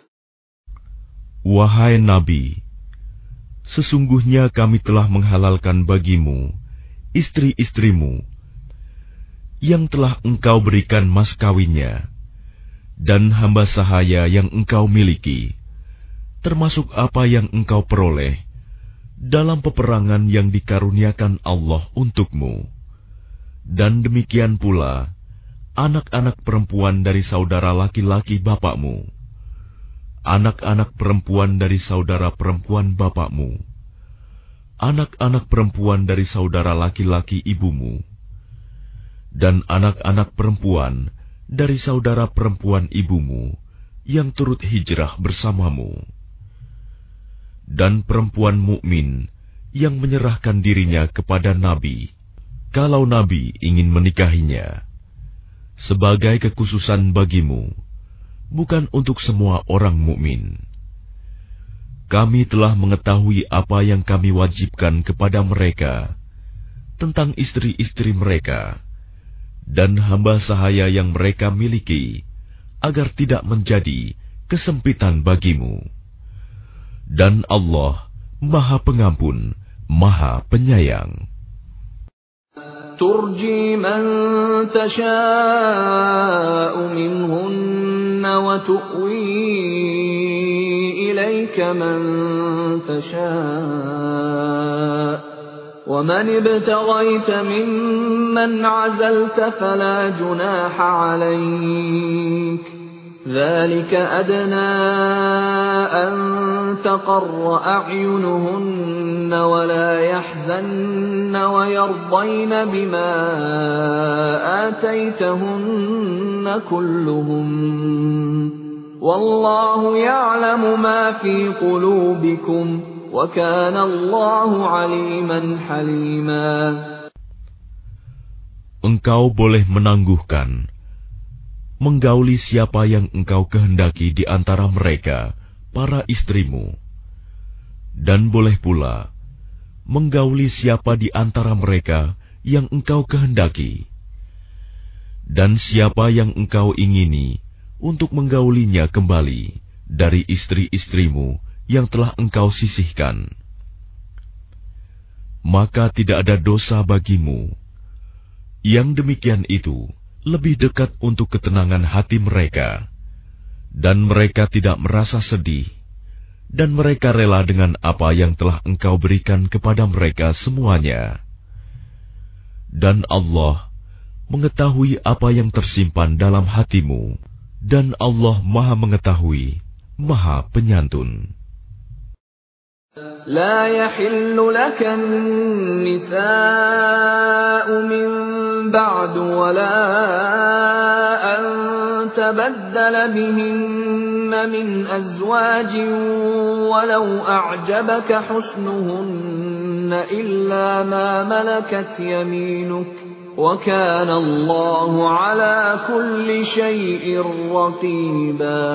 Wahai Nabi, sesungguhnya kami telah menghalalkan bagimu istri-istrimu yang telah engkau berikan mas kawinnya dan hamba sahaya yang engkau miliki, termasuk apa yang engkau peroleh dalam peperangan yang dikaruniakan Allah untukmu, dan demikian pula anak-anak perempuan dari saudara laki-laki bapakmu, anak-anak perempuan dari saudara perempuan bapakmu, anak-anak perempuan dari saudara laki-laki ibumu, dan anak-anak perempuan dari saudara perempuan ibumu yang turut hijrah bersamamu, dan perempuan mukmin yang menyerahkan dirinya kepada Nabi, kalau Nabi ingin menikahinya, sebagai kekhususan bagimu, bukan untuk semua orang mukmin. Kami telah mengetahui apa yang kami wajibkan kepada mereka tentang istri-istri mereka dan hamba sahaya yang mereka miliki, agar tidak menjadi kesempitan bagimu. Dan Allah Maha Pengampun, Maha Penyayang. ترجي من تشاء منهن وتؤوي إليك من تشاء ومن ابتغيت ممن عزلت فلا جناح عليك ذلك أدنى أن تقر أعينهن ولا يحزن ويرضين بما آتيتهن كلهم والله يعلم ما في قلوبكم وكان الله عليما حليما. Engkau boleh menangguhkan, menggauli siapa yang engkau kehendaki di antara mereka, para istrimu, dan boleh pula menggauli siapa di antara mereka yang engkau kehendaki, dan siapa yang engkau ingini untuk menggaulinya kembali dari istri-istrimu yang telah engkau sisihkan. Maka tidak ada dosa bagimu. Yang demikian itu lebih dekat untuk ketenangan hati mereka, dan mereka tidak merasa sedih, dan mereka rela dengan apa yang telah engkau berikan kepada mereka semuanya. Dan Allah mengetahui apa yang tersimpan dalam hatimu, dan Allah Maha Mengetahui, Maha Penyantun. لا يحل لك النساء من بعد ولا أن تبدل بهن من أزواج ولو أعجبك حسنهن إلا ما ملكت يمينك وكان الله على كل شيء رقيبا.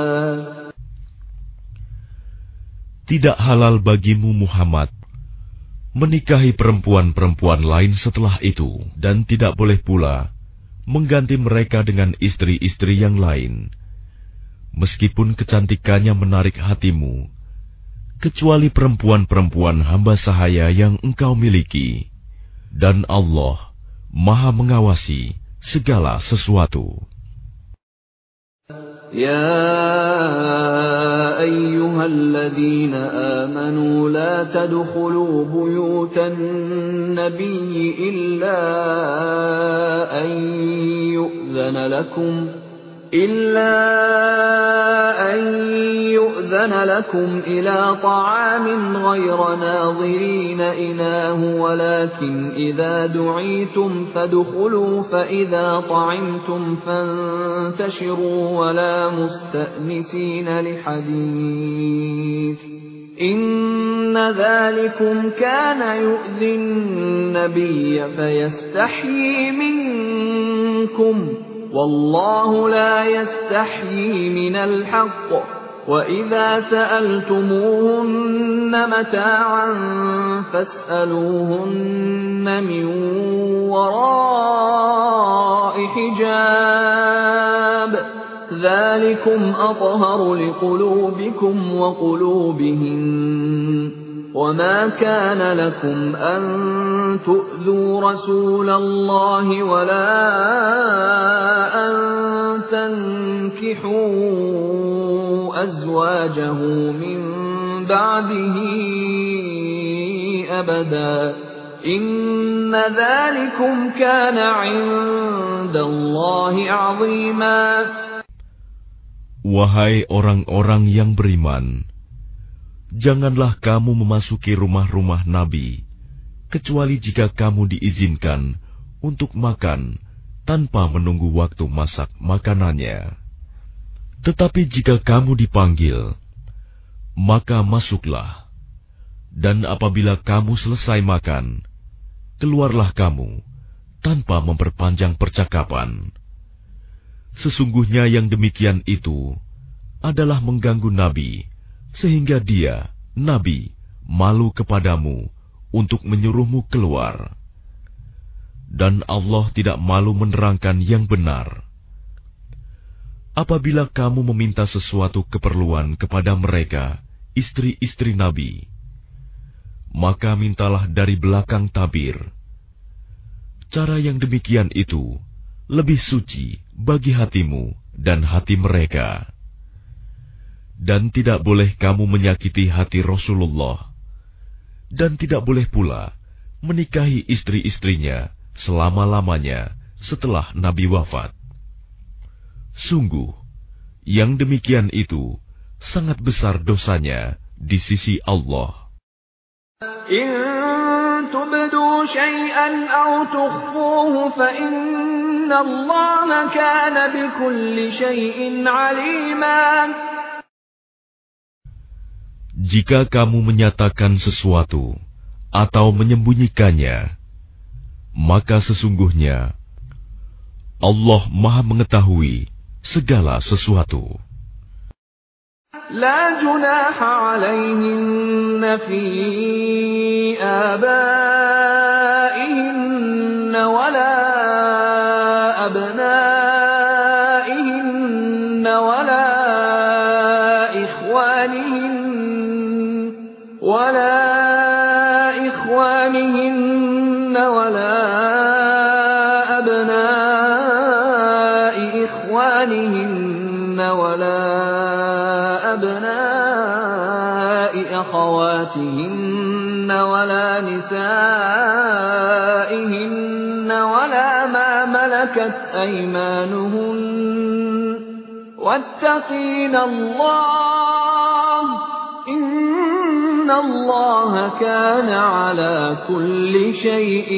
Tidak halal bagimu Muhammad menikahi perempuan-perempuan lain setelah itu, dan tidak boleh pula mengganti mereka dengan istri-istri yang lain, meskipun kecantikannya menarik hatimu, kecuali perempuan-perempuan hamba sahaya yang engkau miliki, dan Allah Maha mengawasi segala sesuatu. Ya أيها الذين آمنوا لا تدخلوا بيوت النبي إلا أن يؤذن لكم إلا أن يؤذن لكم إلى طعام غير ناظرين إناه ولكن إذا دعيتم فادخلوا فإذا طعمتم فانتشروا ولا مستأنسين لحديث إن ذلكم كان يؤذي النبي فيستحيي منكم والله لا يستحيي من الحق وإذا سألتموهن متاعا فاسألوهن من وراء حجاب ذلكم أطهر لقلوبكم وقلوبهن وما كان لكم أن تؤذوا رسول الله ولا أن تنكحوا أزواجه من بعده أبدا إن ذلكم كان عند الله عظيما. Wahai orang-orang yang beriman, janganlah kamu memasuki rumah-rumah Nabi, kecuali jika kamu diizinkan untuk makan tanpa menunggu waktu masak makanannya. Tetapi jika kamu dipanggil, maka masuklah. Dan apabila kamu selesai makan, keluarlah kamu tanpa memperpanjang percakapan. Sesungguhnya yang demikian itu adalah mengganggu Nabi, sehingga dia, Nabi, malu kepadamu untuk menyuruhmu keluar. Dan Allah tidak malu menerangkan yang benar. Apabila kamu meminta sesuatu keperluan kepada mereka, istri-istri Nabi, maka mintalah dari belakang tabir. Cara yang demikian itu lebih suci bagi hatimu dan hati mereka. Dan tidak boleh kamu menyakiti hati Rasulullah, dan tidak boleh pula menikahi istri-istrinya selama-lamanya setelah Nabi wafat. Sungguh, yang demikian itu sangat besar dosanya di sisi Allah. In tubdu syai'an aw tukhfuhu fa inna Allaha kana bikulli syai'in 'alima. Jika kamu menyatakan sesuatu atau menyembunyikannya, maka sesungguhnya Allah Maha mengetahui segala sesuatu. La junaha 'alayhinna fi abaihinna wala abnaihinna wala ikhwanihinna wala ikhwanihinna wala abnai ikhwanihinna wala أخواتهن ولا نسائهن ولا ما ملكت أيمانهن واتقين الله إن الله كان على كل شيء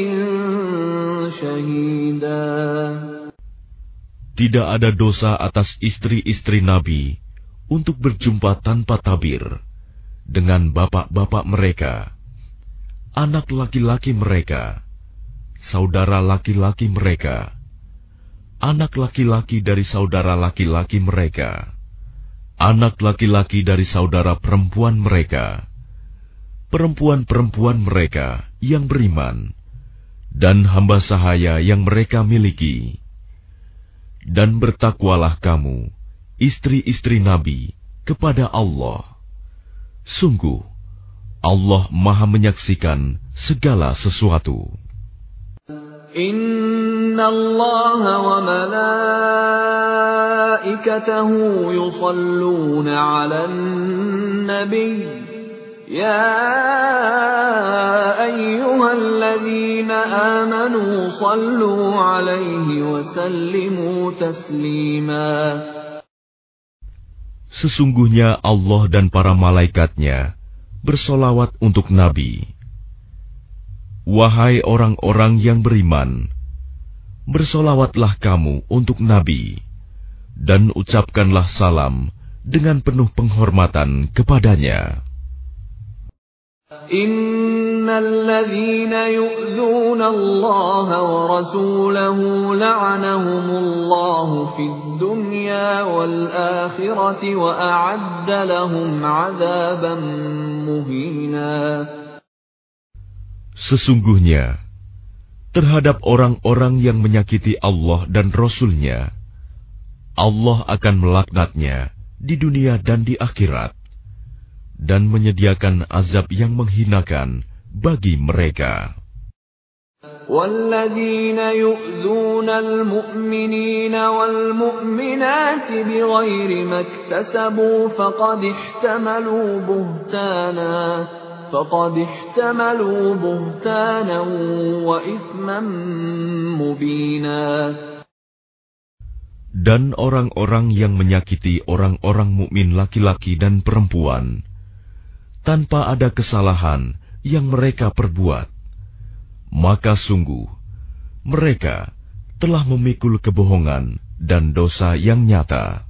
شهيدا. Tidak ada dosa atas istri-istri Nabi untuk berjumpa tanpa tabir dengan bapak-bapak mereka, anak laki-laki mereka, saudara laki-laki mereka, anak laki-laki dari saudara laki-laki mereka, anak laki-laki dari saudara perempuan mereka, perempuan-perempuan mereka yang beriman, dan hamba sahaya yang mereka miliki. Dan bertakwalah kamu, istri-istri Nabi, kepada Allah. Sungguh, Allah Maha menyaksikan segala sesuatu. Inna Allah wa malaikatahu وملائكته يصلون على النبي يا أيها الذين آمنوا صلوا عليه وسلموا تسليما. Sesungguhnya Allah dan para malaikatnya bersolawat untuk Nabi. Wahai orang-orang yang beriman, bersolawatlah kamu untuk Nabi, dan ucapkanlah salam dengan penuh penghormatan kepadanya. Innalladzina yu'dzuna Allah wa rasulahu la'anahumullahu fid dunya wal akhirati wa a'adda lahum 'adzaban muhina. Sesungguhnya terhadap orang-orang yang menyakiti Allah dan Rasul-Nya, Allah akan melaknatnya di dunia dan di akhirat, dan menyediakan azab yang menghinakan bagi mereka. وَالَّذِينَ يُؤْذُونَ الْمُؤْمِنِينَ وَالْمُؤْمِنَاتِ بِغَيْرِ مَا اكْتَسَبُوا فَقَدِ احْتَمَلُوا بُهْتَانًا فَقَدِ احْتَمَلُوا بُهْتَانًا وَإِثْمًا مُبِينًا. Dan orang-orang yang menyakiti orang-orang mukmin laki-laki dan perempuan tanpa ada kesalahan yang mereka perbuat, maka sungguh mereka telah memikul kebohongan dan dosa yang nyata.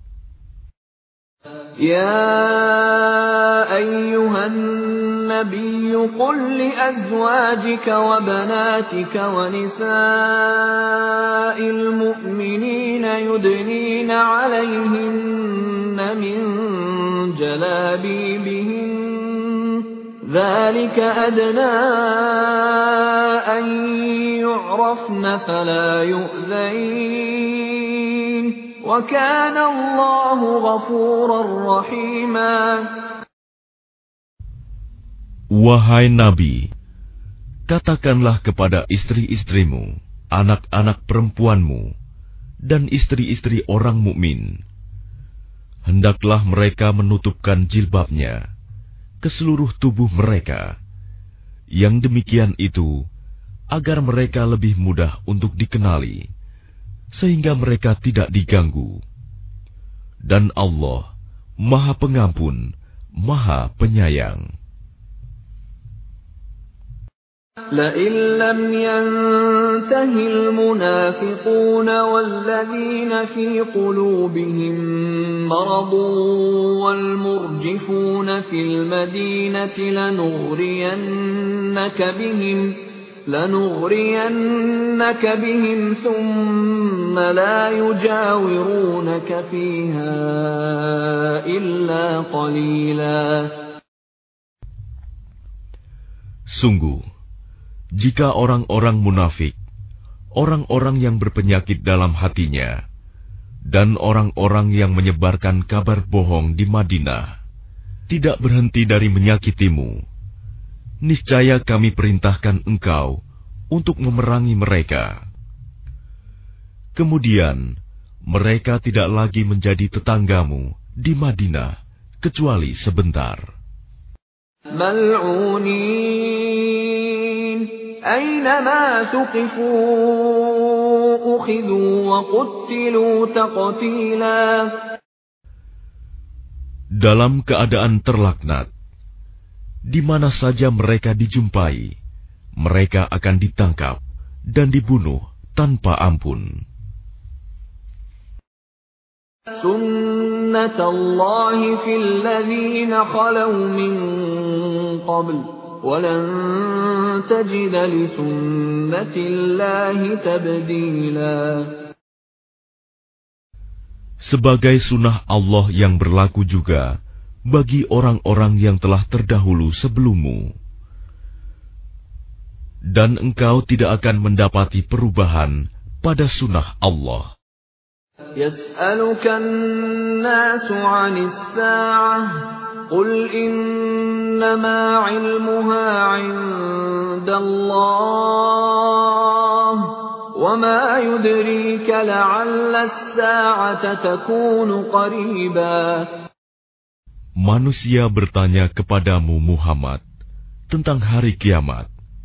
Ya ayyuhan nabiyyu qul li azwajika wa banatika wa nisa'il mu'minina yudnina 'alayhinna min jalabibihin dhalika adna an yu'rafna fala yu'zain. Wa kana Allahu ghafurar rahima. Wahai Nabi, katakanlah kepada istri-istrimu, anak-anak perempuanmu, dan istri-istri orang mukmin, hendaklah mereka menutupkan jilbabnya ke seluruh tubuh mereka. Yang demikian itu agar mereka lebih mudah untuk dikenali, sehingga mereka tidak diganggu. Dan Allah Maha Pengampun, Maha Penyayang. لئن لم ينته المنافقون والذين في قلوبهم مرض والمرجفون في المدينة لنغرينك بهم لنغرينك بهم ثم لا يجاورونك فيها إلا قليلا. Sungguh, jika orang-orang munafik, orang-orang yang berpenyakit dalam hatinya, dan orang-orang yang menyebarkan kabar bohong di Madinah, tidak berhenti dari menyakitimu, niscaya kami perintahkan engkau untuk memerangi mereka. Kemudian, mereka tidak lagi menjadi tetanggamu di Madinah, kecuali sebentar. Mal'unin, aynama tuqifu, ukhidhu wa quttilu taqtila. Dalam keadaan terlaknat, di mana saja mereka dijumpai, mereka akan ditangkap dan dibunuh tanpa ampun. Sunnatullahi fil ladzina khalaw min qabl, wa lan tajida li sunnatillahi tabdila. Sebagai sunnah Allah yang berlaku juga bagi orang-orang yang telah terdahulu sebelummu. Dan engkau tidak akan mendapati perubahan pada sunnah Allah. Yas'alukan nasu 'anis sa'ah, qul innama 'ilmuha 'indallah, وَمَا يُدْرِيكَ لَعَلَّ السَّاعَةَ تَكُونُ قَرِيبًا. Manusia bertanya kepadamu Muhammad tentang hari kiamat.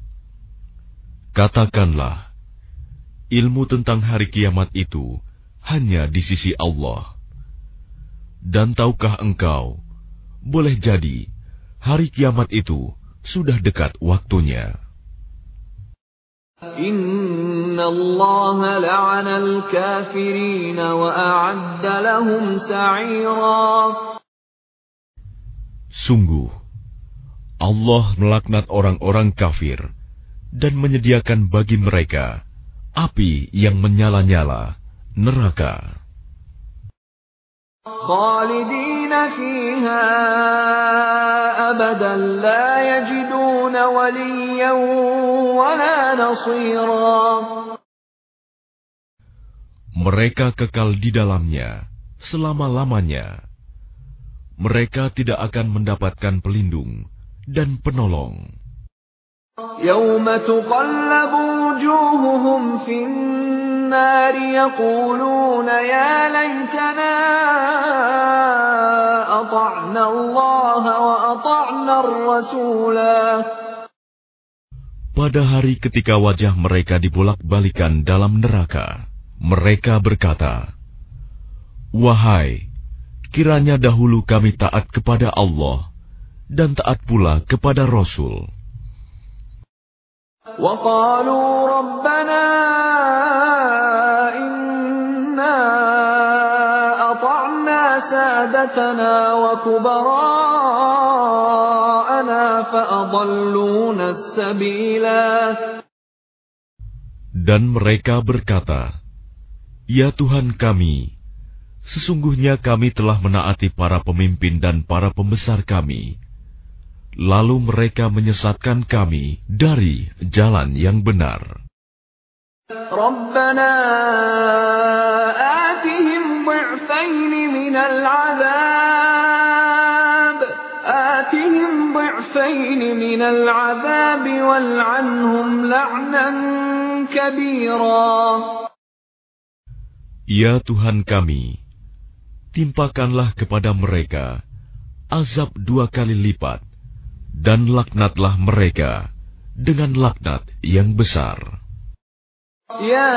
Katakanlah, ilmu tentang hari kiamat itu hanya di sisi Allah. Dan tahukah engkau, boleh jadi hari kiamat itu sudah dekat waktunya. Inna Allah la'ana al-kafirin wa a'adda lahum sa'ira. Sungguh, Allah melaknat orang-orang kafir dan menyediakan bagi mereka api yang menyala-nyala, neraka. Khalidina fiha abadan la yajiduna waliyan wala nasira. Mereka kekal di dalamnya selama-lamanya. Mereka tidak akan mendapatkan pelindung dan penolong. Yawma tuqallabu wujuhuhum fin nari yaquluna ya laytana ata'na Allah wa ata'na ar-rasula. Pada hari ketika wajah mereka dibolak-balikan dalam neraka, mereka berkata, "Wahai, kiranya dahulu kami taat kepada Allah dan taat pula kepada Rasul." وَقَالُوا رَبَّنَا إِنَّا أَطَعْنَا سَادَتَنَا وَكُبَرَاءَنَا فَأَضَلُّونَا السَّبِيلَا. Dan mereka berkata, "Ya Tuhan kami, sesungguhnya kami telah menaati para pemimpin dan para pembesar kami, lalu mereka menyesatkan kami dari jalan yang benar." Rabbana atihim ضعفين من العذاب آتهم ضعفين من العذاب والعنهم لعنا كبيرا. Ya Tuhan kami, timpakanlah kepada mereka azab dua kali lipat, dan laknatlah mereka dengan laknat yang besar. Ya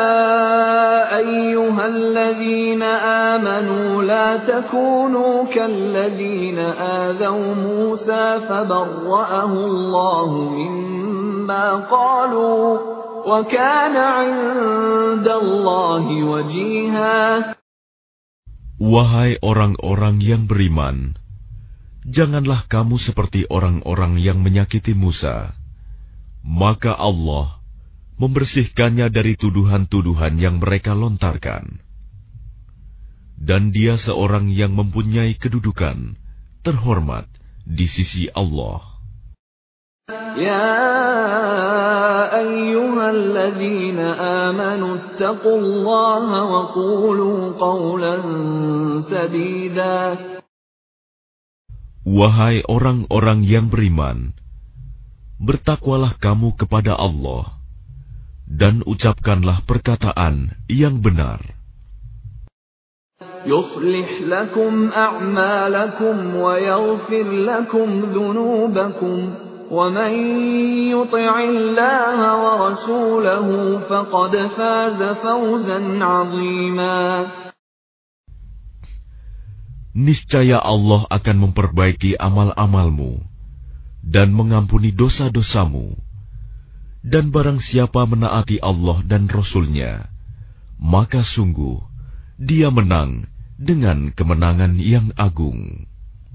ayyuhalladzina amanu la takunu kalladzina azaw Musa fabarra'ahu Allahu mimma qalu wa kana 'indallahi wajiha. Wahai orang-orang yang beriman, janganlah kamu seperti orang-orang yang menyakiti Musa. Maka Allah membersihkannya dari tuduhan-tuduhan yang mereka lontarkan. Dan dia seorang yang mempunyai kedudukan terhormat di sisi Allah. Ya ayyuhalladzina amanu ittaqullaha wa qulu qawlan sadida. Wahai orang-orang yang beriman, bertakwalah kamu kepada Allah, dan ucapkanlah perkataan yang benar. Yuslih lakum a'malakum wa yaghfir lakum dhunubakum, wa man yuti'illaha wa rasulahu faqad faza fawzan 'azima. Niscaya Allah akan memperbaiki amal-amalmu dan mengampuni dosa-dosamu. Dan barang siapa menaati Allah dan Rasul-Nya, maka sungguh dia menang dengan kemenangan yang agung.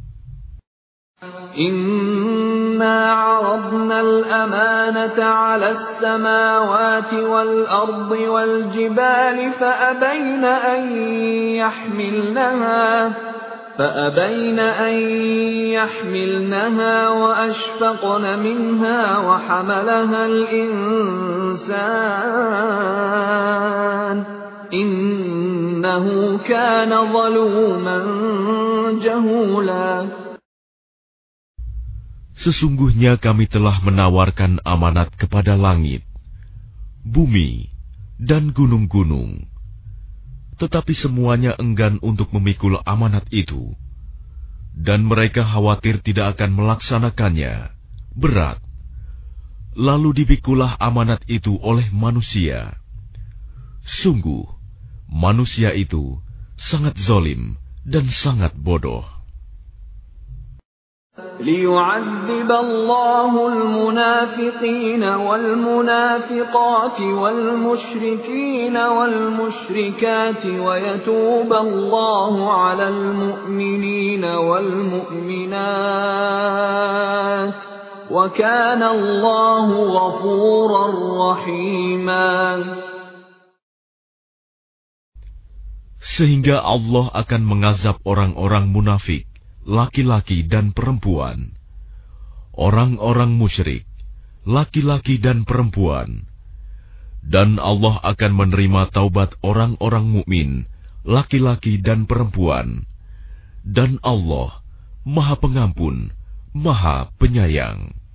Inna 'aradna al-amanata 'ala as-samawati wal-ardi wal-jibali fa'abayna an yahmilnaha فأبين أن يحملنها وأشفقن منها وحملها الإنسان إنه كان ظلوما جهولا. Sesungguhnya kami telah menawarkan amanat kepada langit, bumi, dan gunung-gunung. Tetapi semuanya enggan untuk memikul amanat itu, dan mereka khawatir tidak akan melaksanakannya, berat. Lalu dipikulah amanat itu oleh manusia. Sungguh, manusia itu sangat zalim dan sangat bodoh. ليعذب الله المنافقين والمنافقات والمشركين والمشركات ويتوب الله على المؤمنين والمؤمنات وكان الله غفورا رحيما. Sehingga Allah akan mengazab orang-orang munafik, laki-laki dan perempuan, orang-orang musyrik, laki-laki dan perempuan, dan Allah akan menerima taubat orang-orang mukmin, laki-laki dan perempuan, dan Allah Maha Pengampun, Maha Penyayang.